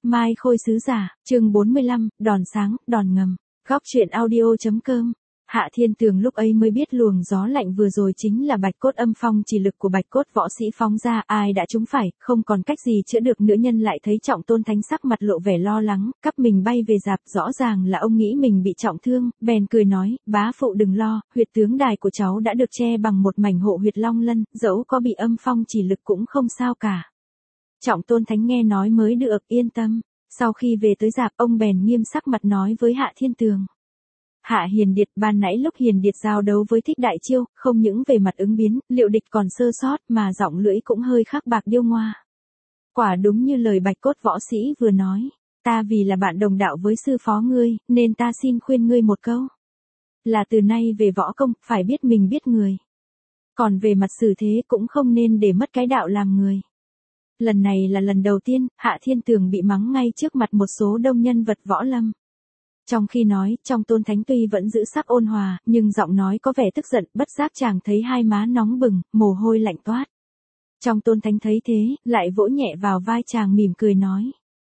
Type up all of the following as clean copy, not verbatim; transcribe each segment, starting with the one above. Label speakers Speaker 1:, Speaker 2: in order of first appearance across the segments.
Speaker 1: Mai Khôi sứ giả, chương 45, đòn sáng, đòn ngầm. Góc truyện audio.com. Hạ Thiên Tường lúc ấy mới biết luồng gió lạnh vừa rồi chính là bạch cốt âm phong chỉ lực của bạch cốt võ sĩ phóng ra, ai đã trúng phải, không còn cách gì chữa được nữa. Nhân lại thấy Trọng Tôn Thánh sắc mặt lộ vẻ lo lắng, cắp mình bay về dạp, rõ ràng là ông nghĩ mình bị trọng thương, bèn cười nói, bá phụ đừng lo, huyệt tướng đài của cháu đã được che bằng một mảnh hộ huyệt long lân, dẫu có bị âm phong chỉ lực cũng không sao cả. Trọng Tôn Thánh nghe nói mới được yên tâm, sau khi về tới dạp ông bèn nghiêm sắc mặt nói với Hạ Thiên Tường. Hạ Hiền Điệt, ban nãy lúc Hiền Điệt giao đấu với Thích Đại Chiêu, không những về mặt ứng biến, liệu địch còn sơ sót mà giọng lưỡi cũng hơi khắc bạc điêu ngoa. Quả đúng như lời bạch cốt võ sĩ vừa nói, ta vì là bạn đồng đạo với sư phó ngươi, nên ta xin khuyên ngươi một câu. Là từ nay về võ công, phải biết mình biết người. Còn về mặt xử thế cũng không nên để mất cái đạo làm người. Lần này là lần đầu tiên, Hạ Thiên Tường bị mắng ngay trước mặt một số đông nhân vật võ lâm. Trong khi nói, Trong Tôn Thánh tuy vẫn giữ sắc ôn hòa, nhưng giọng nói có vẻ tức giận, bất giác chàng thấy hai má nóng bừng, mồ hôi lạnh toát. Trong Tôn Thánh thấy thế, lại vỗ nhẹ vào vai chàng mỉm cười nói.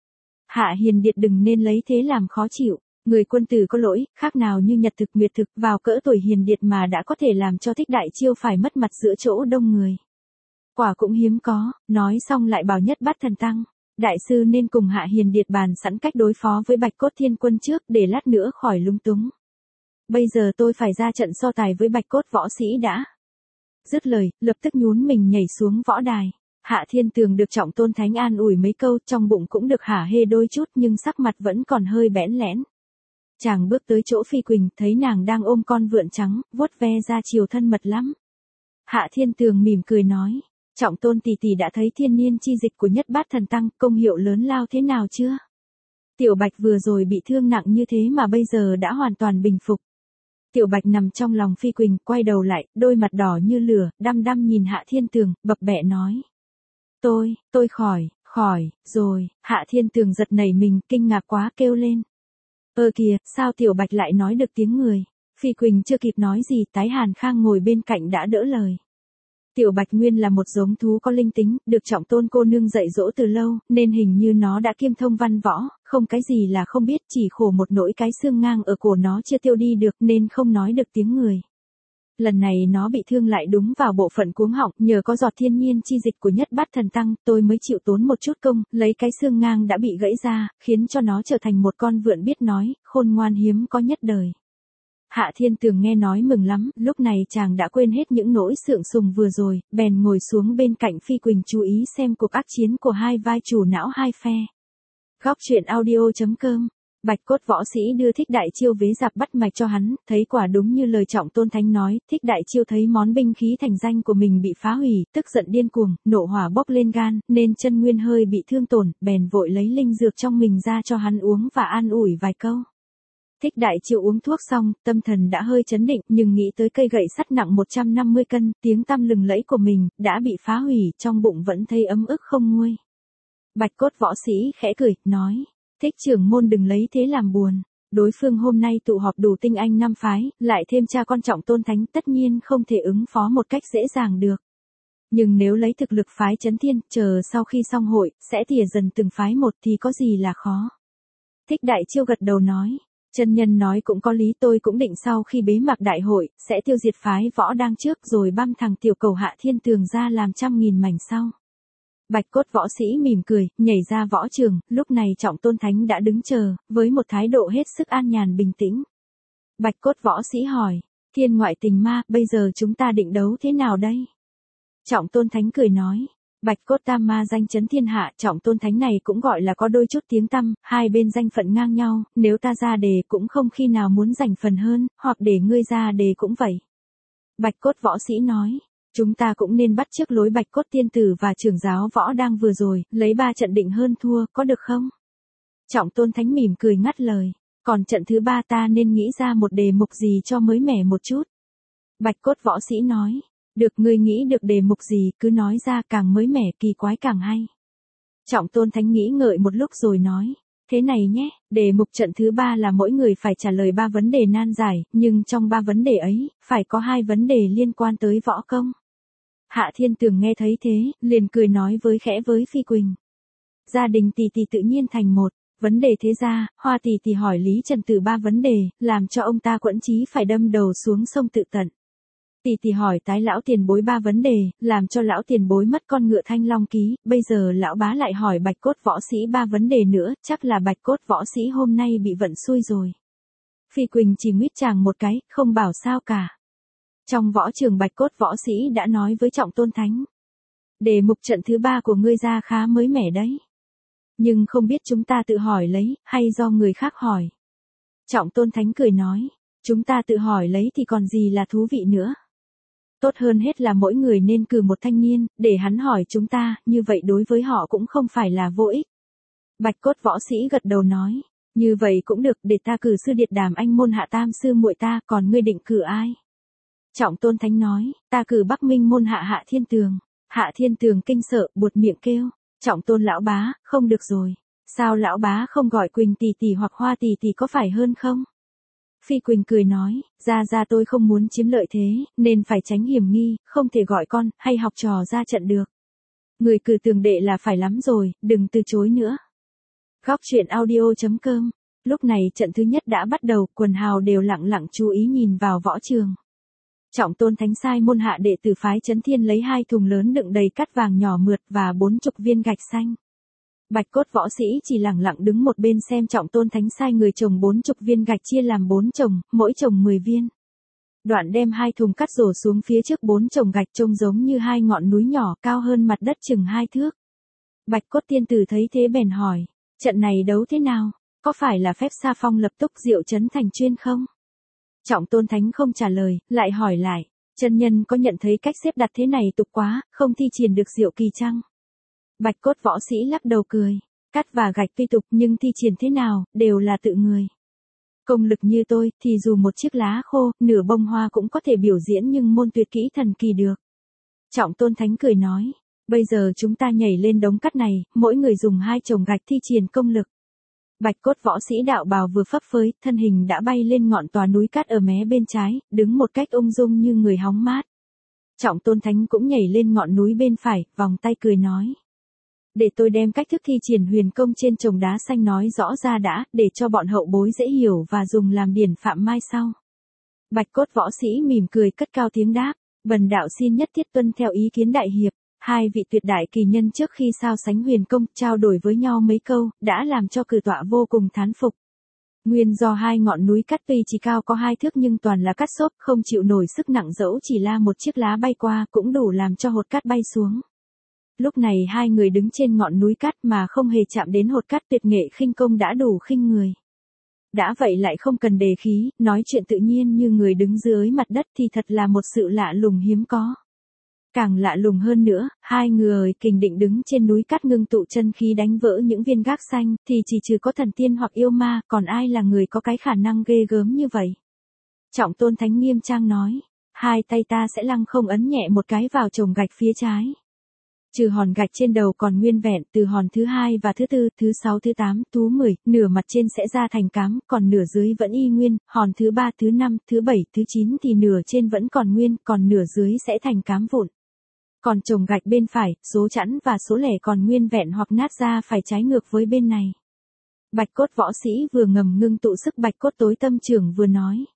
Speaker 1: Hạ Hiền Điệt đừng nên lấy thế làm khó chịu, người quân tử có lỗi, khác nào như nhật thực nguyệt thực, vào cỡ tuổi Hiền Điệt mà đã có thể làm cho Thích Đại Chiêu phải mất mặt giữa chỗ đông người. Quả cũng hiếm có, nói xong lại bảo Nhất Bát Thần Tăng. Đại sư nên cùng Hạ Hiền Điệt bàn sẵn cách đối phó với Bạch Cốt Thiên Quân trước để lát nữa khỏi lung túng. Bây giờ tôi phải ra trận so tài với Bạch Cốt võ sĩ đã. Dứt lời, lập tức nhún mình nhảy xuống võ đài. Hạ Thiên Tường được Trọng Tôn Thánh an ủi mấy câu, trong bụng cũng được hả hê đôi chút nhưng sắc mặt vẫn còn hơi bẽn lẽn. Chàng bước tới chỗ Phi Quỳnh, thấy nàng đang ôm con vượn trắng, vuốt ve ra chiều thân mật lắm. Hạ Thiên Tường mỉm cười nói. Trọng Tôn tỷ tỷ đã thấy thiên niên chi dịch của Nhất Bát Thần Tăng, công hiệu lớn lao thế nào chưa? Tiểu Bạch vừa rồi bị thương nặng như thế mà bây giờ đã hoàn toàn bình phục. Tiểu Bạch nằm trong lòng Phi Quỳnh, quay đầu lại, đôi mặt đỏ như lửa, đăm đăm nhìn Hạ Thiên Tường, bập bẹ nói. Tôi khỏi, rồi. Hạ Thiên Tường giật nảy mình, kinh ngạc quá kêu lên. Kìa, sao Tiểu Bạch lại nói được tiếng người? Phi Quỳnh chưa kịp nói gì, Tái Hàn Khang ngồi bên cạnh đã đỡ lời. Tiểu Bạch nguyên là một giống thú có linh tính, được Trọng Tôn cô nương dạy dỗ từ lâu, nên hình như nó đã kiêm thông văn võ, không cái gì là không biết, chỉ khổ một nỗi cái xương ngang ở cổ nó chưa tiêu đi được nên không nói được tiếng người. Lần này nó bị thương lại đúng vào bộ phận cuống họng, nhờ có giọt thiên nhiên chi dịch của Nhất Bát Thần Tăng, tôi mới chịu tốn một chút công, lấy cái xương ngang đã bị gãy ra, khiến cho nó trở thành một con vượn biết nói, khôn ngoan hiếm có nhất đời. Hạ Thiên Tường nghe nói mừng lắm, lúc này chàng đã quên hết những nỗi sượng sùng vừa rồi, bèn ngồi xuống bên cạnh Phi Quỳnh chú ý xem cuộc ác chiến của hai vai chủ não hai phe. Góc truyện audio.com. Bạch Cốt võ sĩ đưa Thích Đại Chiêu vế dạp bắt mạch cho hắn, thấy quả đúng như lời Trọng Tôn Thánh nói, Thích Đại Chiêu thấy món binh khí thành danh của mình bị phá hủy, tức giận điên cuồng, nộ hỏa bốc lên gan, nên chân nguyên hơi bị thương tổn, bèn vội lấy linh dược trong mình ra cho hắn uống và an ủi vài câu. Thích Đại Chiêu uống thuốc xong, tâm thần đã hơi chấn định, nhưng nghĩ tới cây gậy sắt nặng 150 cân, tiếng tăm lừng lẫy của mình, đã bị phá hủy, trong bụng vẫn thấy ấm ức không nguôi. Bạch Cốt võ sĩ khẽ cười, nói, Thích trưởng môn đừng lấy thế làm buồn. Đối phương hôm nay tụ họp đủ tinh anh 5 phái, lại thêm cha con Trọng Tôn Thánh tất nhiên không thể ứng phó một cách dễ dàng được. Nhưng nếu lấy thực lực phái Chấn Thiên, chờ sau khi xong hội, sẽ tỉa dần từng phái một thì có gì là khó. Thích Đại Chiêu gật đầu nói. Chân nhân nói cũng có lý, tôi cũng định sau khi bế mạc đại hội, sẽ tiêu diệt phái võ đang trước rồi băm thằng tiểu cầu Hạ Thiên Tường ra làm 100.000 mảnh sau. Bạch Cốt võ sĩ mỉm cười, nhảy ra võ trường, lúc này Trọng Tôn Thánh đã đứng chờ, với một thái độ hết sức an nhàn bình tĩnh. Bạch Cốt võ sĩ hỏi, thiên ngoại tình ma, bây giờ chúng ta định đấu thế nào đây? Trọng Tôn Thánh cười nói. Bạch Cốt tam ma danh chấn thiên hạ, Trọng Tôn Thánh này cũng gọi là có đôi chút tiếng tăm, hai bên danh phận ngang nhau, nếu ta ra đề cũng không khi nào muốn giành phần hơn, hoặc để ngươi ra đề cũng vậy. Bạch Cốt võ sĩ nói, chúng ta cũng nên bắt chước lối Bạch Cốt tiên tử và trưởng giáo võ đang vừa rồi, lấy 3 trận định hơn thua, có được không? Trọng Tôn Thánh mỉm cười ngắt lời, còn trận thứ 3 ta nên nghĩ ra một đề mục gì cho mới mẻ một chút. Bạch Cốt võ sĩ nói. Được, ngươi nghĩ được đề mục gì, cứ nói ra, càng mới mẻ kỳ quái càng hay. Trọng Tôn Thánh nghĩ ngợi một lúc rồi nói, thế này nhé, đề mục trận thứ 3 là mỗi người phải trả lời 3 vấn đề nan giải, nhưng trong 3 vấn đề ấy, phải có 2 vấn đề liên quan tới võ công. Hạ Thiên Tường nghe thấy thế, liền cười nói với khẽ với Phi Quỳnh. Gia đình tỷ tỷ tự nhiên thành một. Vấn đề thế ra, Hoa tỷ tỷ hỏi Lý Trần Tử 3 vấn đề, làm cho ông ta quẫn chí phải đâm đầu xuống sông tự tận. Tỷ tỷ hỏi tái lão tiền bối 3 vấn đề, làm cho lão tiền bối mất con ngựa Thanh Long ký, bây giờ lão bá lại hỏi Bạch Cốt võ sĩ 3 vấn đề nữa, chắc là Bạch Cốt võ sĩ hôm nay bị vận xui rồi. Phi Quỳnh chỉ nguyết chàng một cái, không bảo sao cả. Trong võ trường Bạch Cốt võ sĩ đã nói với Trọng Tôn Thánh. Đề mục trận thứ 3 của ngươi ra khá mới mẻ đấy. Nhưng không biết chúng ta tự hỏi lấy, hay do người khác hỏi. Trọng Tôn Thánh cười nói, chúng ta tự hỏi lấy thì còn gì là thú vị nữa. Tốt hơn hết là mỗi người nên cử một thanh niên, để hắn hỏi chúng ta, như vậy đối với họ cũng không phải là vô ích. Bạch Cốt võ sĩ gật đầu nói, như vậy cũng được, để ta cử sư Điệt Đàm anh môn hạ tam sư muội ta, còn ngươi định cử ai? Trọng Tôn Thánh nói, ta cử Bắc Minh môn hạ Hạ Thiên Tường. Hạ Thiên Tường kinh sợ, buột miệng kêu, Trọng Tôn lão bá, không được rồi. Sao lão bá không gọi Quỳnh tỷ tỷ hoặc Hoa tỷ tỷ có phải hơn không? Phi Quỳnh cười nói, ra tôi không muốn chiếm lợi thế, nên phải tránh hiểm nghi, không thể gọi con, hay học trò ra trận được. Người cử Tường đệ là phải lắm rồi, đừng từ chối nữa. Góc truyện audio.com. Lúc này trận thứ nhất đã bắt đầu, quần hào đều lặng lặng chú ý nhìn vào võ trường. Trọng Tôn Thánh sai môn hạ đệ tử phái Chấn Thiên lấy 2 thùng lớn đựng đầy cát vàng nhỏ mượt và 40 viên gạch xanh. Bạch Cốt võ sĩ chỉ lặng lặng đứng một bên xem Trọng Tôn Thánh sai người trồng 40 viên gạch chia làm 4 chồng, mỗi chồng 10 viên. Đoạn đem 2 thùng cát đổ xuống phía trước 4 chồng gạch trông giống như 2 ngọn núi nhỏ cao hơn mặt đất chừng 2 thước. Bạch Cốt tiên tử thấy thế bèn hỏi, trận này đấu thế nào, có phải là phép Sa Phong lập túc diệu trấn thành chuyên không? Trọng Tôn Thánh không trả lời, lại hỏi lại, chân nhân có nhận thấy cách xếp đặt thế này tục quá, không thi triển được diệu kỳ chăng? Bạch Cốt võ sĩ lắc đầu cười, cát và gạch tuy tục nhưng thi triển thế nào, đều là tự người. Công lực như tôi, thì dù một chiếc lá khô, nửa bông hoa cũng có thể biểu diễn nhưng môn tuyệt kỹ thần kỳ được. Trọng Tôn Thánh cười nói, bây giờ chúng ta nhảy lên đống cát này, mỗi người dùng 2 chồng gạch thi triển công lực. Bạch Cốt võ sĩ đạo bào vừa phấp phới, thân hình đã bay lên ngọn tòa núi cát ở mé bên trái, đứng một cách ung dung như người hóng mát. Trọng Tôn Thánh cũng nhảy lên ngọn núi bên phải, vòng tay cười nói. Để tôi đem cách thức thi triển huyền công trên chồng đá xanh nói rõ ra đã, để cho bọn hậu bối dễ hiểu và dùng làm điển phạm mai sau. Bạch Cốt võ sĩ mỉm cười cất cao tiếng đáp, bần đạo xin nhất thiết tuân theo ý kiến đại hiệp. 2 vị tuyệt đại kỳ nhân trước khi so sánh huyền công, trao đổi với nhau mấy câu, đã làm cho cử tọa vô cùng thán phục. Nguyên do 2 ngọn núi cát tuy chỉ cao có 2 thước nhưng toàn là cát xốp, không chịu nổi sức nặng, dẫu chỉ là một chiếc lá bay qua cũng đủ làm cho hột cát bay xuống. Lúc này 2 người đứng trên ngọn núi cát mà không hề chạm đến hột cát, tuyệt nghệ khinh công đã đủ khinh người. Đã vậy lại không cần đề khí, nói chuyện tự nhiên như người đứng dưới mặt đất thì thật là một sự lạ lùng hiếm có. Càng lạ lùng hơn nữa, 2 người kình định đứng trên núi cát ngưng tụ chân khí đánh vỡ những viên gác xanh, thì chỉ trừ có thần tiên hoặc yêu ma, còn ai là người có cái khả năng ghê gớm như vậy. Trọng Tôn Thánh nghiêm trang nói, 2 tay ta sẽ lăng không ấn nhẹ một cái vào chồng gạch phía trái. Trừ hòn gạch trên đầu còn nguyên vẹn, từ hòn thứ 2 và thứ 4, thứ 6, thứ 8, thứ 10, nửa mặt trên sẽ ra thành cám, còn nửa dưới vẫn y nguyên, hòn thứ 3, thứ 5, thứ 7, thứ 9 thì nửa trên vẫn còn nguyên, còn nửa dưới sẽ thành cám vụn. Còn chồng gạch bên phải, số chẵn và số lẻ còn nguyên vẹn hoặc nát ra phải trái ngược với bên này. Bạch Cốt võ sĩ vừa ngầm ngưng tụ sức Bạch Cốt tối tâm trưởng vừa nói.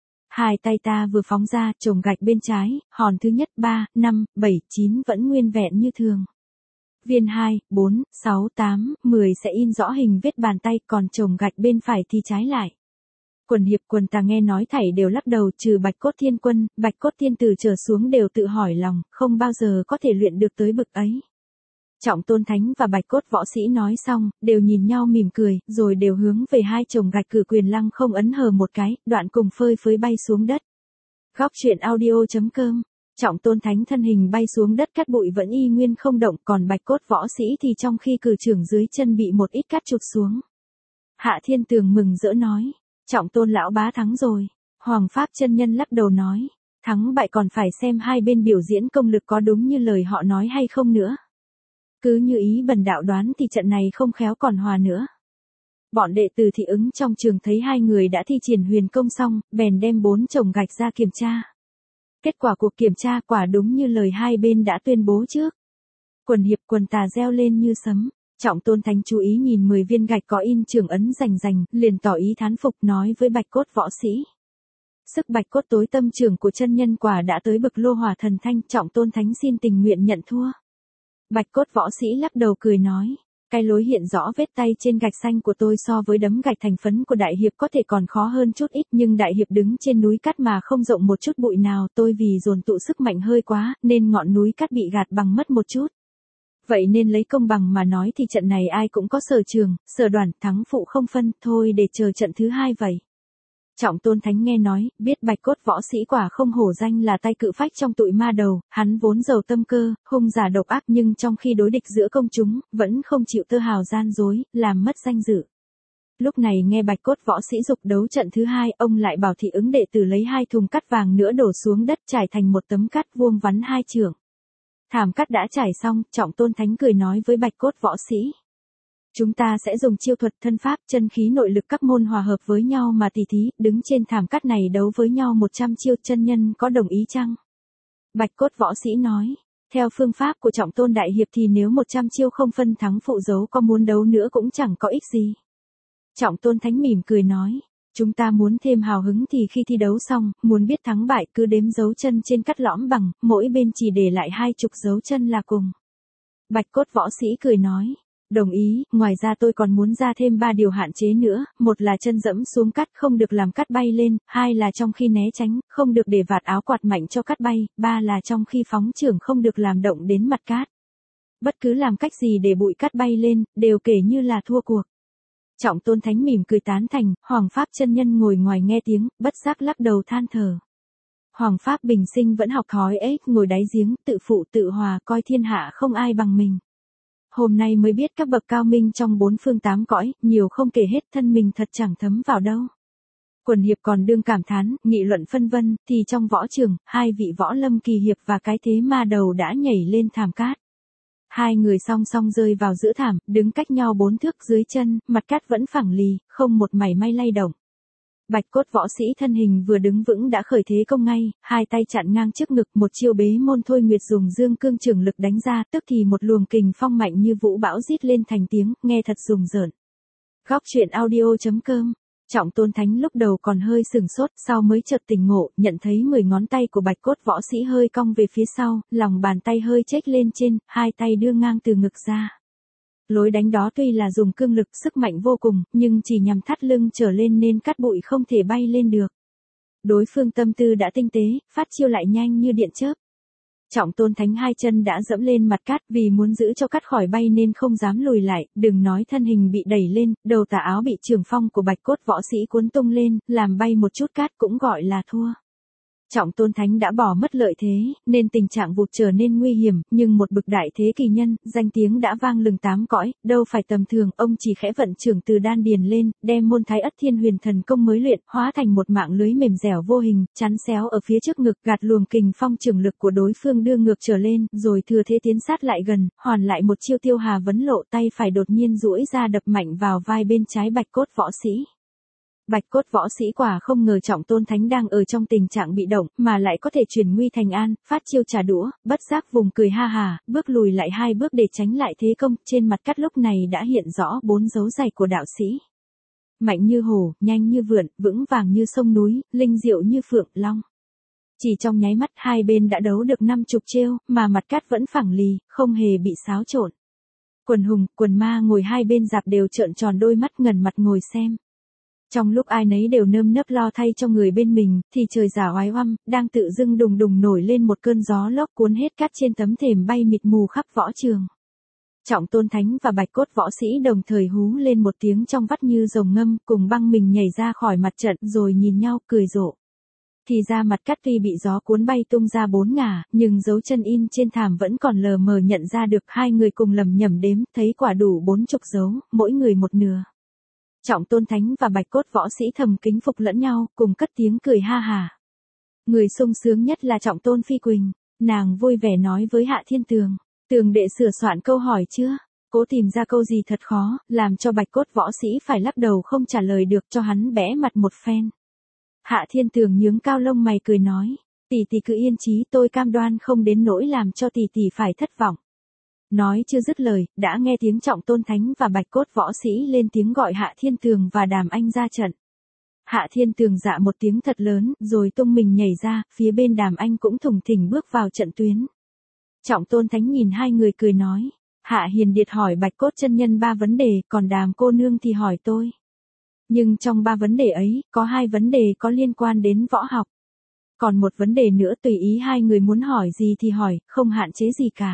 Speaker 1: 2 tay ta vừa phóng ra, chồng gạch bên trái, hòn thứ nhất 3, 5, 7, 9 vẫn nguyên vẹn như thường. Viên 2, 4, 6, 8, 10 sẽ in rõ hình vết bàn tay, còn chồng gạch bên phải thì trái lại. Quần hiệp quần tà nghe nói thảy đều lắc đầu, trừ Bạch Cốt thiên quân, Bạch Cốt tiên tử trở xuống đều tự hỏi lòng, không bao giờ có thể luyện được tới bực ấy. Trọng Tôn Thánh và Bạch Cốt võ sĩ nói xong, đều nhìn nhau mỉm cười, rồi đều hướng về 2 chồng gạch cử quyền lăng không ấn hờ một cái, đoạn cùng phơi phới bay xuống đất. Góc truyện audio.com. Trọng Tôn Thánh thân hình bay xuống đất, cát bụi vẫn y nguyên không động, còn Bạch Cốt võ sĩ thì trong khi cử trưởng dưới chân bị một ít cát trụt xuống. Hạ Thiên Tường mừng rỡ nói, Trọng Tôn lão bá thắng rồi. Hoàng Pháp chân nhân lắc đầu nói, thắng bại còn phải xem 2 bên biểu diễn công lực có đúng như lời họ nói hay không nữa. Cứ như ý bần đạo đoán thì trận này không khéo còn hòa nữa. Bọn đệ tử thị ứng trong trường thấy 2 người đã thi triển huyền công xong, bèn đem 4 chồng gạch ra kiểm tra. Kết quả cuộc kiểm tra quả đúng như lời 2 bên đã tuyên bố trước. Quần hiệp quần tà reo lên như sấm. Trọng Tôn Thánh chú ý nhìn 10 viên gạch có in trưởng ấn rành rành, liền tỏ ý thán phục nói với bạch cốt võ sĩ. Sức bạch cốt tối tâm trưởng của chân nhân quả đã tới bực lô hỏa thần thanh, Trọng Tôn Thánh xin tình nguyện nhận thua. Bạch cốt võ sĩ lắc đầu cười nói. Cái lối hiện rõ vết tay trên gạch xanh của tôi so với đấm gạch thành phấn của đại hiệp có thể còn khó hơn chút ít, nhưng đại hiệp đứng trên núi cát mà không rộng một chút bụi nào, tôi vì dồn tụ sức mạnh hơi quá, nên ngọn núi cát bị gạt bằng mất một chút. Vậy nên lấy công bằng mà nói thì trận này ai cũng có sở trường, sở đoàn, thắng phụ không phân, thôi để chờ trận thứ hai vậy. Trọng Tôn Thánh nghe nói, biết bạch cốt võ sĩ quả không hổ danh là tay cự phách trong tụi ma đầu, hắn vốn giàu tâm cơ, hung giả độc ác nhưng trong khi đối địch giữa công chúng, vẫn không chịu tơ hào gian dối, làm mất danh dự. Lúc này nghe bạch cốt võ sĩ dục đấu trận thứ hai, ông lại bảo thị ứng đệ tử lấy 2 thùng cát vàng nữa đổ xuống đất trải thành một tấm cát vuông vắn 2 trượng. Thảm cát đã trải xong, Trọng Tôn Thánh cười nói với bạch cốt võ sĩ. Chúng ta sẽ dùng chiêu thuật thân pháp, chân khí nội lực các môn hòa hợp với nhau mà tỉ thí, đứng trên thảm cát này đấu với nhau 100 chiêu, chân nhân có đồng ý chăng? Bạch cốt võ sĩ nói, theo phương pháp của Trọng Tôn đại hiệp thì nếu 100 chiêu không phân thắng phụ dấu có muốn đấu nữa cũng chẳng có ích gì. Trọng Tôn Thánh mỉm cười nói, chúng ta muốn thêm hào hứng thì khi thi đấu xong, muốn biết thắng bại cứ đếm dấu chân trên cát lõm bằng, mỗi bên chỉ để lại 20 dấu chân là cùng. Bạch cốt võ sĩ cười nói. Đồng ý, ngoài ra tôi còn muốn ra thêm 3 điều hạn chế nữa, một là chân dẫm xuống cát không được làm cát bay lên, 2 là trong khi né tránh, không được để vạt áo quạt mạnh cho cát bay, 3 là trong khi phóng chưởng không được làm động đến mặt cát. Bất cứ làm cách gì để bụi cát bay lên, đều kể như là thua cuộc. Trọng Tôn Thánh mỉm cười tán thành, Hoàng Pháp chân nhân ngồi ngoài nghe tiếng, bất giác lắc đầu than thở. Hoàng Pháp bình sinh vẫn học thói ếch ngồi đáy giếng, tự phụ tự hòa coi thiên hạ không ai bằng mình. Hôm nay mới biết các bậc cao minh trong 4 phương 8 cõi, nhiều không kể hết, thân mình thật chẳng thấm vào đâu. Quần hiệp còn đương cảm thán, nghị luận phân vân, thì trong võ trường, 2 vị võ lâm kỳ hiệp và cái thế ma đầu đã nhảy lên thảm cát. 2 người song song rơi vào giữa thảm, đứng cách nhau 4 thước dưới chân, mặt cát vẫn phẳng lì, không một mảy may lay động. Bạch cốt võ sĩ thân hình vừa đứng vững đã khởi thế công ngay, 2 tay chặn ngang trước ngực, một chiêu bế môn thôi nguyệt dùng dương cương trường lực đánh ra, tức thì một luồng kình phong mạnh như vũ bão rít lên thành tiếng, nghe thật rùng rợn. Góc truyện audio.com. Trọng Tôn Thánh lúc đầu còn hơi sừng sốt, sau mới chợt tỉnh ngộ, nhận thấy 10 ngón tay của bạch cốt võ sĩ hơi cong về phía sau, lòng bàn tay hơi chếch lên trên, 2 tay đưa ngang từ ngực ra. Lối đánh đó tuy là dùng cương lực sức mạnh vô cùng, nhưng chỉ nhằm thắt lưng trở lên nên cát bụi không thể bay lên được. Đối phương tâm tư đã tinh tế, phát chiêu lại nhanh như điện chớp. Trọng Tôn Thánh 2 chân đã dẫm lên mặt cát vì muốn giữ cho cát khỏi bay nên không dám lùi lại, đừng nói thân hình bị đẩy lên, đầu tà áo bị trường phong của bạch cốt võ sĩ cuốn tung lên, làm bay một chút cát cũng gọi là thua. Trọng Tôn Thánh đã bỏ mất lợi thế, nên tình trạng vụt trở nên nguy hiểm, nhưng một bực đại thế kỳ nhân, danh tiếng đã vang lừng 8 cõi, đâu phải tầm thường, ông chỉ khẽ vận trưởng từ đan điền lên, đem môn Thái Ất Thiên Huyền Thần công mới luyện, hóa thành một mạng lưới mềm dẻo vô hình, chắn xéo ở phía trước ngực, gạt luồng kình phong trưởng lực của đối phương đưa ngược trở lên, rồi thừa thế tiến sát lại gần, hoàn lại một chiêu tiêu hà vấn lộ, tay phải đột nhiên duỗi ra đập mạnh vào vai bên trái bạch cốt võ sĩ. Bạch cốt võ sĩ quả không ngờ Trọng Tôn Thánh đang ở trong tình trạng bị động, mà lại có thể chuyển nguy thành an, phát chiêu trả đũa, bất giác vùng cười ha hà, bước lùi lại 2 bước để tránh lại thế công, trên mặt cát lúc này đã hiện rõ 4 dấu rày của đạo sĩ. Mạnh như hổ, nhanh như vượn, vững vàng như sông núi, linh diệu như phượng, long. Chỉ trong nháy mắt 2 bên đã đấu được 50 chiêu, mà mặt cát vẫn phẳng lì, không hề bị xáo trộn. Quần hùng, quần ma ngồi 2 bên dạp đều trợn tròn đôi mắt ngần mặt ngồi xem. Trong lúc ai nấy đều nơm nớp lo thay cho người bên mình, thì trời giả oái oăm, đang tự dưng đùng đùng nổi lên một cơn gió lốc cuốn hết cát trên tấm thềm bay mịt mù khắp võ trường. Trọng Tôn Thánh và bạch cốt võ sĩ đồng thời hú lên một tiếng trong vắt như rồng ngâm, cùng băng mình nhảy ra khỏi mặt trận rồi nhìn nhau cười rộ. Thì ra mặt cát tuy bị gió cuốn bay tung ra 4 ngả, nhưng dấu chân in trên thảm vẫn còn lờ mờ nhận ra được. 2 người cùng lầm nhầm đếm, thấy quả đủ 40 dấu, mỗi người một nửa. Trọng Tôn Thánh và bạch cốt võ sĩ thầm kính phục lẫn nhau, cùng cất tiếng cười ha hà. Người sung sướng nhất là Trọng Tôn Phi Quỳnh, nàng vui vẻ nói với Hạ Thiên Tường, Tường đệ sửa soạn câu hỏi chưa? Cố tìm ra câu gì thật khó, làm cho bạch cốt võ sĩ phải lắc đầu không trả lời được, cho hắn bẽ mặt một phen. Hạ Thiên Tường nhướng cao lông mày cười nói, tỷ tỷ cứ yên chí, tôi cam đoan không đến nỗi làm cho tỷ tỷ phải thất vọng. Nói chưa dứt lời, đã nghe tiếng Trọng Tôn Thánh và Bạch Cốt võ sĩ lên tiếng gọi Hạ Thiên Tường và Đàm Anh ra trận. Hạ Thiên Tường dạ một tiếng thật lớn, rồi tung mình nhảy ra, phía bên Đàm Anh cũng thủng thỉnh bước vào trận tuyến. Trọng Tôn Thánh nhìn hai người cười nói, Hạ Hiền Điệt hỏi Bạch Cốt chân nhân 3 vấn đề, còn Đàm cô nương thì hỏi tôi. Nhưng trong 3 vấn đề ấy, có 2 vấn đề có liên quan đến võ học. Còn một vấn đề nữa tùy ý hai người muốn hỏi gì thì hỏi, không hạn chế gì cả.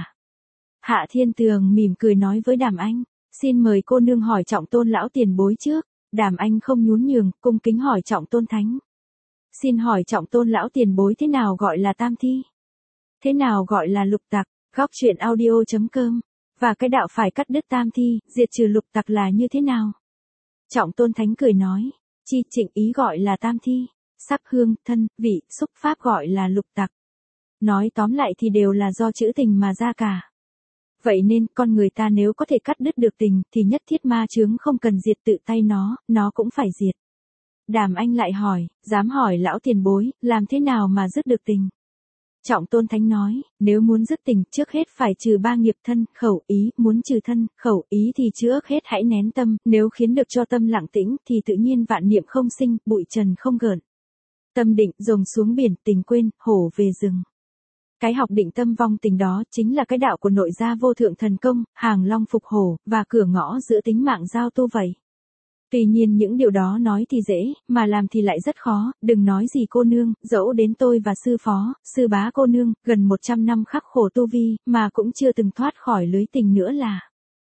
Speaker 1: Hạ Thiên Tường mỉm cười nói với Đàm Anh, xin mời cô nương hỏi Trọng Tôn lão tiền bối trước. Đàm Anh không nhún nhường, cung kính hỏi Trọng Tôn Thánh. Xin hỏi Trọng Tôn lão tiền bối thế nào gọi là tam thi? Thế nào gọi là lục tặc? Góc truyện audio.com. Và cái đạo phải cắt đứt tam thi, diệt trừ lục tặc là như thế nào? Trọng Tôn Thánh cười nói, chi trịnh ý gọi là tam thi, sắc hương, thân, vị, xúc pháp gọi là lục tặc. Nói tóm lại thì đều là do chữ tình mà ra cả. Vậy nên, con người ta nếu có thể cắt đứt được tình, thì nhất thiết ma chướng không cần diệt tự tay nó cũng phải diệt. Đàm Anh lại hỏi, dám hỏi lão tiền bối, làm thế nào mà dứt được tình? Trọng Tôn Thánh nói, nếu muốn dứt tình, trước hết phải trừ 3 nghiệp thân, khẩu, ý, muốn trừ thân, khẩu, ý thì trước hết hãy nén tâm, nếu khiến được cho tâm lặng tĩnh, thì tự nhiên vạn niệm không sinh, bụi trần không gợn. Tâm định, rồng xuống biển, tình quên, hổ về rừng. Cái học định tâm vong tình đó chính là cái đạo của nội gia vô thượng thần công, hàng long phục hổ, và cửa ngõ giữa tính mạng giao tu vậy. Tuy nhiên những điều đó nói thì dễ, mà làm thì lại rất khó, đừng nói gì cô nương, dẫu đến tôi và sư phó, sư bá cô nương, gần 100 năm khắc khổ tu vi, mà cũng chưa từng thoát khỏi lưới tình nữa là.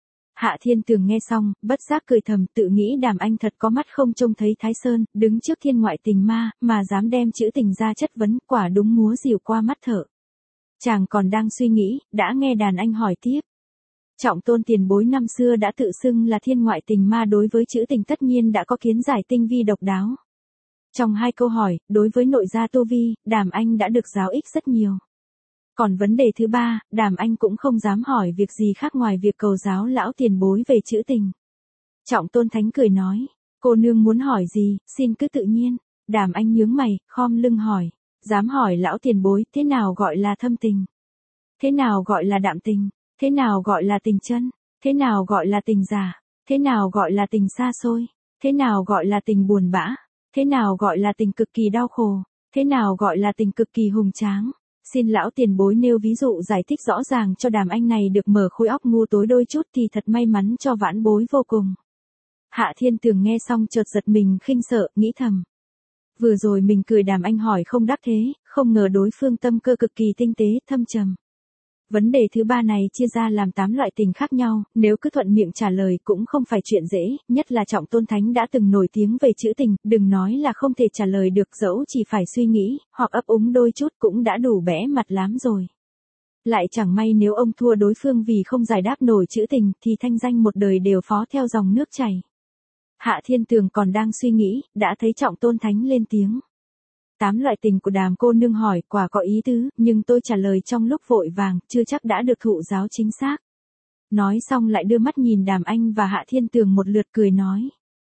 Speaker 1: Hạ Thiên Tường nghe xong, bất giác cười thầm, tự nghĩ Đàm Anh thật có mắt không trông thấy Thái Sơn, đứng trước thiên ngoại tình ma, mà dám đem chữ tình ra chất vấn, quả đúng múa rìu qua mắt thợ. Chàng còn đang suy nghĩ, đã nghe đàn anh hỏi tiếp. Trọng Tôn tiền bối năm xưa đã tự xưng là thiên ngoại tình ma, đối với chữ tình tất nhiên đã có kiến giải tinh vi độc đáo. Trong 2 câu hỏi, đối với nội gia tu vi, Đàm Anh đã được giáo ích rất nhiều. Còn vấn đề thứ 3, Đàm Anh cũng không dám hỏi việc gì khác ngoài việc cầu giáo lão tiền bối về chữ tình. Trọng Tôn Thánh cười nói, cô nương muốn hỏi gì, xin cứ tự nhiên. Đàm Anh nhướng mày, khom lưng hỏi, dám hỏi lão tiền bối, thế nào gọi là thâm tình? Thế nào gọi là đạm tình? Thế nào gọi là tình chân? Thế nào gọi là tình giả? Thế nào gọi là tình xa xôi? Thế nào gọi là tình buồn bã? Thế nào gọi là tình cực kỳ đau khổ? Thế nào gọi là tình cực kỳ hùng tráng? Xin lão tiền bối nêu ví dụ giải thích rõ ràng cho Đàm Anh này được mở khối óc ngu tối đôi chút thì thật may mắn cho vãn bối vô cùng. Hạ Thiên Tường nghe xong chợt giật mình khinh sợ, nghĩ thầm. Vừa rồi mình cười Đàm Anh hỏi không đắc thế, không ngờ đối phương tâm cơ cực kỳ tinh tế, thâm trầm. Vấn đề thứ 3 này chia ra làm 8 loại tình khác nhau, nếu cứ thuận miệng trả lời cũng không phải chuyện dễ, nhất là Trọng Tôn Thánh đã từng nổi tiếng về chữ tình, đừng nói là không thể trả lời được, dẫu chỉ phải suy nghĩ, hoặc ấp úng đôi chút cũng đã đủ bẽ mặt lắm rồi. Lại chẳng may nếu ông thua đối phương vì không giải đáp nổi chữ tình, thì thanh danh một đời đều phó theo dòng nước chảy. Hạ Thiên Tường còn đang suy nghĩ, đã thấy Trọng Tôn Thánh lên tiếng. 8 loại tình của Đàm cô nương hỏi quả có ý tứ, nhưng tôi trả lời trong lúc vội vàng, chưa chắc đã được thụ giáo chính xác. Nói xong lại đưa mắt nhìn Đàm Anh và Hạ Thiên Tường một lượt cười nói.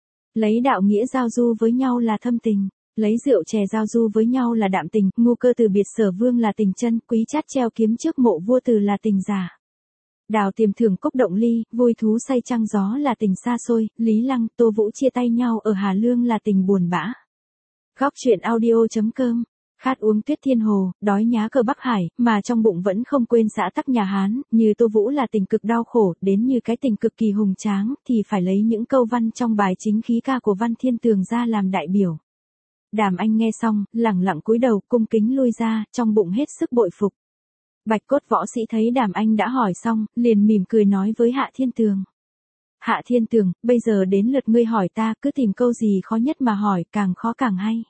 Speaker 1: Lấy đạo nghĩa giao du với nhau là thâm tình, lấy rượu chè giao du với nhau là đạm tình, ngu cơ từ biệt sở vương là tình chân, quý chát treo kiếm trước mộ vua từ là tình giả. Đào Tiềm thưởng cốc động ly, vui thú say trăng gió là tình xa xôi, Lý Lăng, Tô Vũ chia tay nhau ở Hà Lương là tình buồn bã. Góc truyện audio.com. Khát uống tuyết thiên hồ, đói nhá cờ Bắc Hải, mà trong bụng vẫn không quên xã tắc nhà Hán, như Tô Vũ là tình cực đau khổ, đến như cái tình cực kỳ hùng tráng, thì phải lấy những câu văn trong bài chính khí ca của Văn Thiên Tường ra làm đại biểu. Đàm Anh nghe xong, lẳng lặng cúi đầu, cung kính lui ra, trong bụng hết sức bội phục. Bạch Cốt võ sĩ thấy Đàm Anh đã hỏi xong, liền mỉm cười nói với Hạ Thiên Tường. Hạ Thiên Tường, bây giờ đến lượt ngươi hỏi ta, cứ tìm câu gì khó nhất mà hỏi, càng khó càng hay.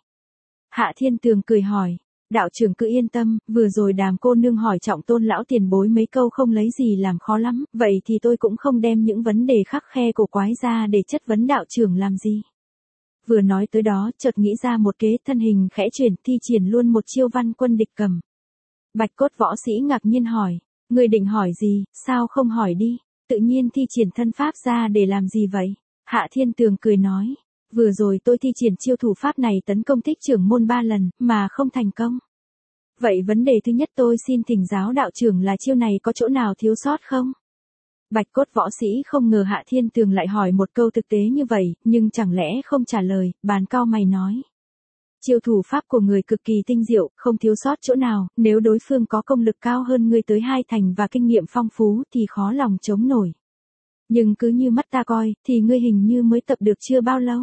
Speaker 1: Hạ Thiên Tường cười hỏi, đạo trưởng cứ yên tâm, vừa rồi Đàm cô nương hỏi Trọng Tôn lão tiền bối mấy câu không lấy gì làm khó lắm, vậy thì tôi cũng không đem những vấn đề khắc khe cổ quái ra để chất vấn đạo trưởng làm gì. Vừa nói tới đó, chợt nghĩ ra một kế, thân hình khẽ chuyển, thi triển luôn một chiêu văn quân địch cầm. Bạch Cốt võ sĩ ngạc nhiên hỏi, người định hỏi gì, sao không hỏi đi, tự nhiên thi triển thân pháp ra để làm gì vậy? Hạ Thiên Tường cười nói, vừa rồi tôi thi triển chiêu thủ pháp này tấn công Thích trưởng môn 3 lần, mà không thành công. Vậy vấn đề thứ nhất tôi xin thỉnh giáo đạo trưởng là chiêu này có chỗ nào thiếu sót không? Bạch cốt võ sĩ không ngờ Hạ Thiên Tường lại hỏi một câu thực tế như vậy, nhưng chẳng lẽ không trả lời, bàn cau mày nói. Chiêu thủ pháp của người cực kỳ tinh diệu, không thiếu sót chỗ nào, nếu đối phương có công lực cao hơn ngươi tới 2 thành và kinh nghiệm phong phú thì khó lòng chống nổi. Nhưng cứ như mắt ta coi, thì ngươi hình như mới tập được chưa bao lâu.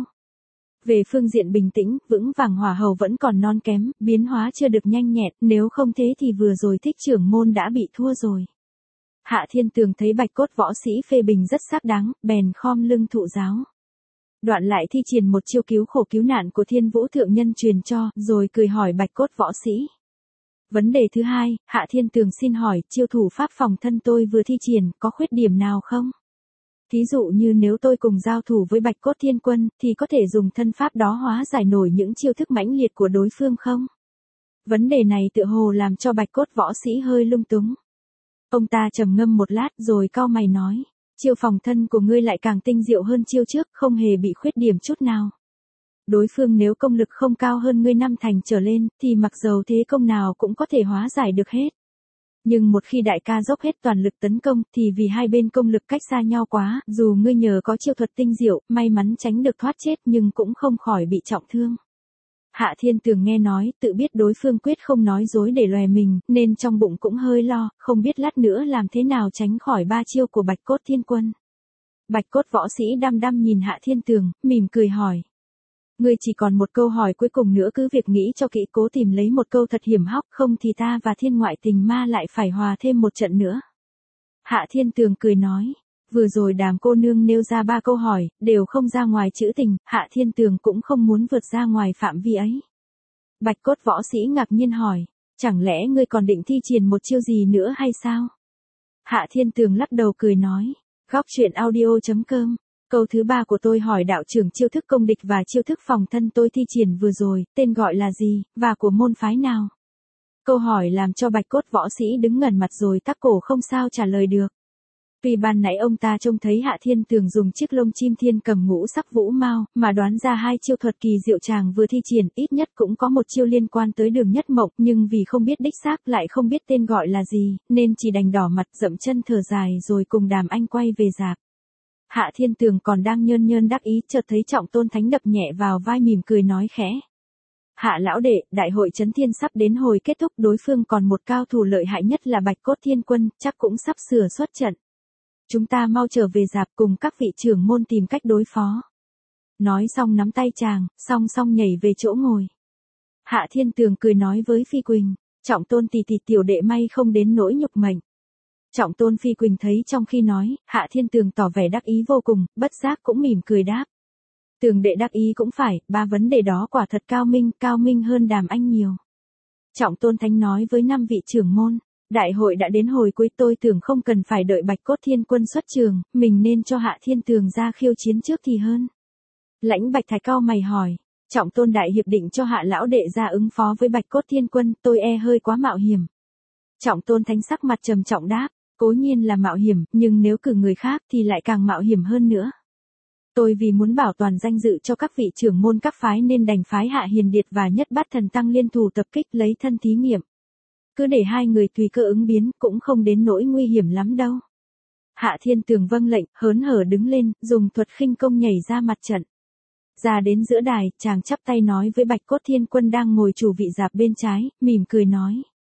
Speaker 1: Về phương diện bình tĩnh, vững vàng hỏa hầu vẫn còn non kém, biến hóa chưa được nhanh nhẹn, nếu không thế thì vừa rồi Thích trưởng môn đã bị thua rồi. Hạ Thiên Tường thấy bạch cốt võ sĩ phê bình rất xác đáng, bèn khom lưng thụ giáo. Đoạn lại thi triển một chiêu cứu khổ cứu nạn của Thiên Vũ Thượng Nhân truyền cho, rồi cười hỏi bạch cốt võ sĩ. Vấn đề thứ hai, Hạ Thiên Tường xin hỏi, chiêu thủ pháp phòng thân tôi vừa thi triển, có khuyết điểm nào không? Thí dụ như nếu tôi cùng giao thủ với bạch cốt thiên quân, thì có thể dùng thân pháp đó hóa giải nổi những chiêu thức mãnh liệt của đối phương không? Vấn đề này tựa hồ làm cho bạch cốt võ sĩ hơi lung túng. Ông ta trầm ngâm một lát rồi cau mày nói, chiêu phòng thân của ngươi lại càng tinh diệu hơn chiêu trước, không hề bị khuyết điểm chút nào. Đối phương nếu công lực không cao hơn ngươi 5 thành trở lên, thì mặc dầu thế công nào cũng có thể hóa giải được hết. Nhưng một khi đại ca dốc hết toàn lực tấn công, thì vì hai bên công lực cách xa nhau quá, dù ngươi nhờ có chiêu thuật tinh diệu, may mắn tránh được thoát chết nhưng cũng không khỏi bị trọng thương. Hạ Thiên Tường nghe nói, tự biết đối phương quyết không nói dối để lòe mình, nên trong bụng cũng hơi lo, không biết lát nữa làm thế nào tránh khỏi 3 chiêu của bạch cốt thiên quân. Bạch cốt võ sĩ đăm đăm nhìn Hạ Thiên Tường, mỉm cười hỏi. Ngươi chỉ còn một câu hỏi cuối cùng nữa, cứ việc nghĩ cho kỹ, cố tìm lấy một câu thật hiểm hóc, không thì ta và Thiên Ngoại Tình Ma lại phải hòa thêm một trận nữa. Hạ Thiên Tường cười nói, vừa rồi Đàm cô nương nêu ra 3 câu hỏi, đều không ra ngoài chữ tình, Hạ Thiên Tường cũng không muốn vượt ra ngoài phạm vi ấy. Bạch cốt võ sĩ ngạc nhiên hỏi, chẳng lẽ ngươi còn định thi triển một chiêu gì nữa hay sao? Hạ Thiên Tường lắc đầu cười nói, góc truyện audio.com. Câu thứ 3 của tôi hỏi đạo trưởng chiêu thức công địch và chiêu thức phòng thân tôi thi triển vừa rồi, tên gọi là gì, và của môn phái nào? Câu hỏi làm cho bạch cốt võ sĩ đứng ngẩn mặt rồi tắc cổ không sao trả lời được. Vì ban nãy ông ta trông thấy Hạ Thiên Tường dùng chiếc lông chim thiên cầm ngũ sắc vũ mao, mà đoán ra 2 chiêu thuật kỳ diệu chàng vừa thi triển, ít nhất cũng có một chiêu liên quan tới Đường Nhất Mộng, nhưng vì không biết đích xác lại không biết tên gọi là gì, nên chỉ đành đỏ mặt dậm chân thở dài rồi cùng Đàm Anh quay về rạp. Hạ Thiên Tường còn đang nhơn nhơn đắc ý, chợt thấy Trọng Tôn Thánh đập nhẹ vào vai mỉm cười nói khẽ. Hạ lão đệ, đại hội Chấn Thiên sắp đến hồi kết thúc, đối phương còn một cao thủ lợi hại nhất là Bạch Cốt Thiên Quân, chắc cũng sắp sửa xuất trận. Chúng ta mau trở về rạp cùng các vị trưởng môn tìm cách đối phó. Nói xong nắm tay chàng, song song nhảy về chỗ ngồi. Hạ Thiên Tường cười nói với Phi Quỳnh, Trọng Tôn tỷ tỷ, tiểu đệ may không đến nỗi nhục mệnh. Trọng Tôn Phi Quỳnh thấy trong khi nói, Hạ Thiên Tường tỏ vẻ đắc ý vô cùng, bất giác cũng mỉm cười đáp. Tường đệ đắc ý cũng phải, 3 vấn đề đó quả thật cao minh hơn Đàm Anh nhiều. Trọng Tôn Thánh nói với 5 vị trưởng môn, đại hội đã đến hồi cuối, tôi tưởng không cần phải đợi Bạch Cốt Thiên Quân xuất trường, mình nên cho Hạ Thiên Tường ra khiêu chiến trước thì hơn. Lãnh Bạch Thái cau mày hỏi, Trọng Tôn đại hiệp định cho Hạ lão đệ ra ứng phó với Bạch Cốt Thiên Quân, tôi hơi quá mạo hiểm. Trọng Tôn Thánh sắc mặt trầm trọng đáp, cố nhiên là mạo hiểm, nhưng nếu cử người khác thì lại càng mạo hiểm hơn nữa. Tôi vì muốn bảo toàn danh dự cho các vị trưởng môn các phái nên đành phái Hạ Hiền Điệt và Nhất Bát Thần Tăng liên thủ tập kích lấy thân thí nghiệm. Cứ để 2 người tùy cơ ứng biến, cũng không đến nỗi nguy hiểm lắm đâu. Hạ Thiên Tường vâng lệnh, hớn hở đứng lên, dùng thuật khinh công nhảy ra mặt trận. Ra đến giữa đài, chàng chắp tay nói với Bạch Cốt Thiên Quân đang ngồi chủ vị rạp bên trái, mỉm cười nói.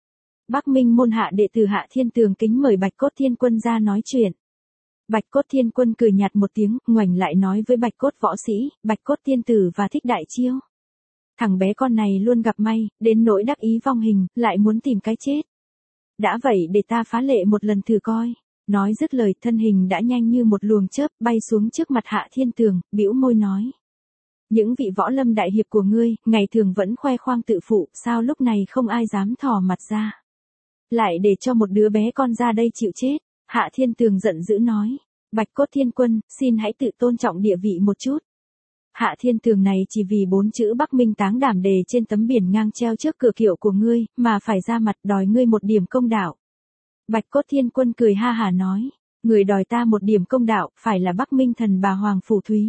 Speaker 1: Bắc Minh môn hạ đệ tử Hạ Thiên Tường kính mời Bạch Cốt Thiên Quân ra nói chuyện. Bạch Cốt Thiên Quân cười nhạt một tiếng, ngoảnh lại nói với Bạch Cốt võ sĩ, Bạch Cốt Tiên Tử và Thích Đại Chiêu. Thằng bé con này luôn gặp may, đến nỗi đắc ý vong hình, lại muốn tìm cái chết. Đã vậy để ta phá lệ một lần thử coi. Nói dứt lời, thân hình đã nhanh như một luồng chớp, bay xuống trước mặt Hạ Thiên Tường, bĩu môi nói. Những vị võ lâm đại hiệp của ngươi, ngày thường vẫn khoe khoang tự phụ, sao lúc này không ai dám thò mặt ra. Lại để cho một đứa bé con ra đây chịu chết. Hạ Thiên Tường giận dữ nói. Bạch Cốt Thiên Quân, xin hãy tự tôn trọng địa vị một chút. Hạ Thiên Tường này chỉ vì 4 chữ Bắc Minh Táng Đảm đề trên tấm biển ngang treo trước cửa kiệu của ngươi, mà phải ra mặt đòi ngươi một điểm công đạo. Bạch Cốt Thiên Quân cười ha hả nói. Người đòi ta một điểm công đạo, phải là Bắc Minh thần bà Hoàng Phủ Thúy.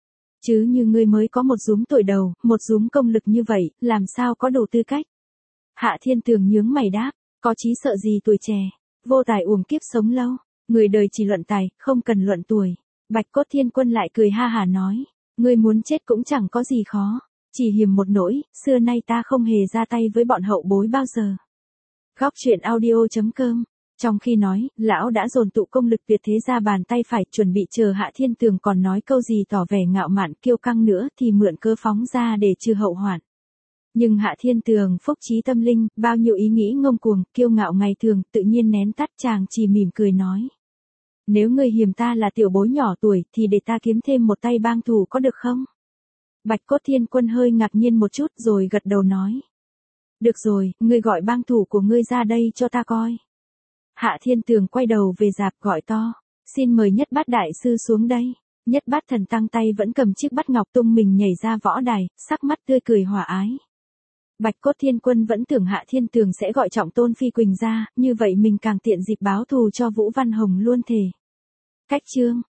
Speaker 1: Chứ như ngươi mới có một rúm tuổi đầu, một rúm công lực như vậy, làm sao có đủ tư cách. Hạ Thiên Tường nhướng mày đáp, có chí sợ gì tuổi trẻ, vô tài uổng kiếp sống lâu. Người đời chỉ luận tài, không cần luận tuổi. Bạch Cốt Thiên Quân lại cười ha hả nói. Ngươi muốn chết cũng chẳng có gì khó. Chỉ hiềm một nỗi, xưa nay ta không hề ra tay với bọn hậu bối bao giờ. Góc truyện audio.com. Trong khi nói, lão đã dồn tụ công lực tuyệt thế ra bàn tay phải, chuẩn bị chờ Hạ Thiên Tường còn nói câu gì tỏ vẻ ngạo mạn kiêu căng nữa thì mượn cớ phóng ra để trừ hậu hoạn. Nhưng Hạ Thiên Tường phúc trí tâm linh, bao nhiêu ý nghĩ ngông cuồng, kiêu ngạo ngày thường, tự nhiên nén tắt, chàng chỉ mỉm cười nói. Nếu ngươi hiềm ta là tiểu bối nhỏ tuổi thì để ta kiếm thêm một tay bang thủ có được không? Bạch Cốt Thiên Quân hơi ngạc nhiên một chút rồi gật đầu nói. Được rồi, ngươi gọi bang thủ của ngươi ra đây cho ta coi. Hạ Thiên Tường quay đầu về dạp gọi to. Xin mời Nhất Bát Đại Sư xuống đây. Nhất Bát Thần Tăng tay vẫn cầm chiếc bát ngọc tung mình nhảy ra võ đài, sắc mắt tươi cười hòa ái. Bạch Cốt Thiên Quân vẫn tưởng Hạ Thiên Tường sẽ gọi Trọng Tôn Phi Quỳnh ra, như vậy mình càng tiện dịp báo thù cho Vũ Văn Hồng luôn thề. Cách chương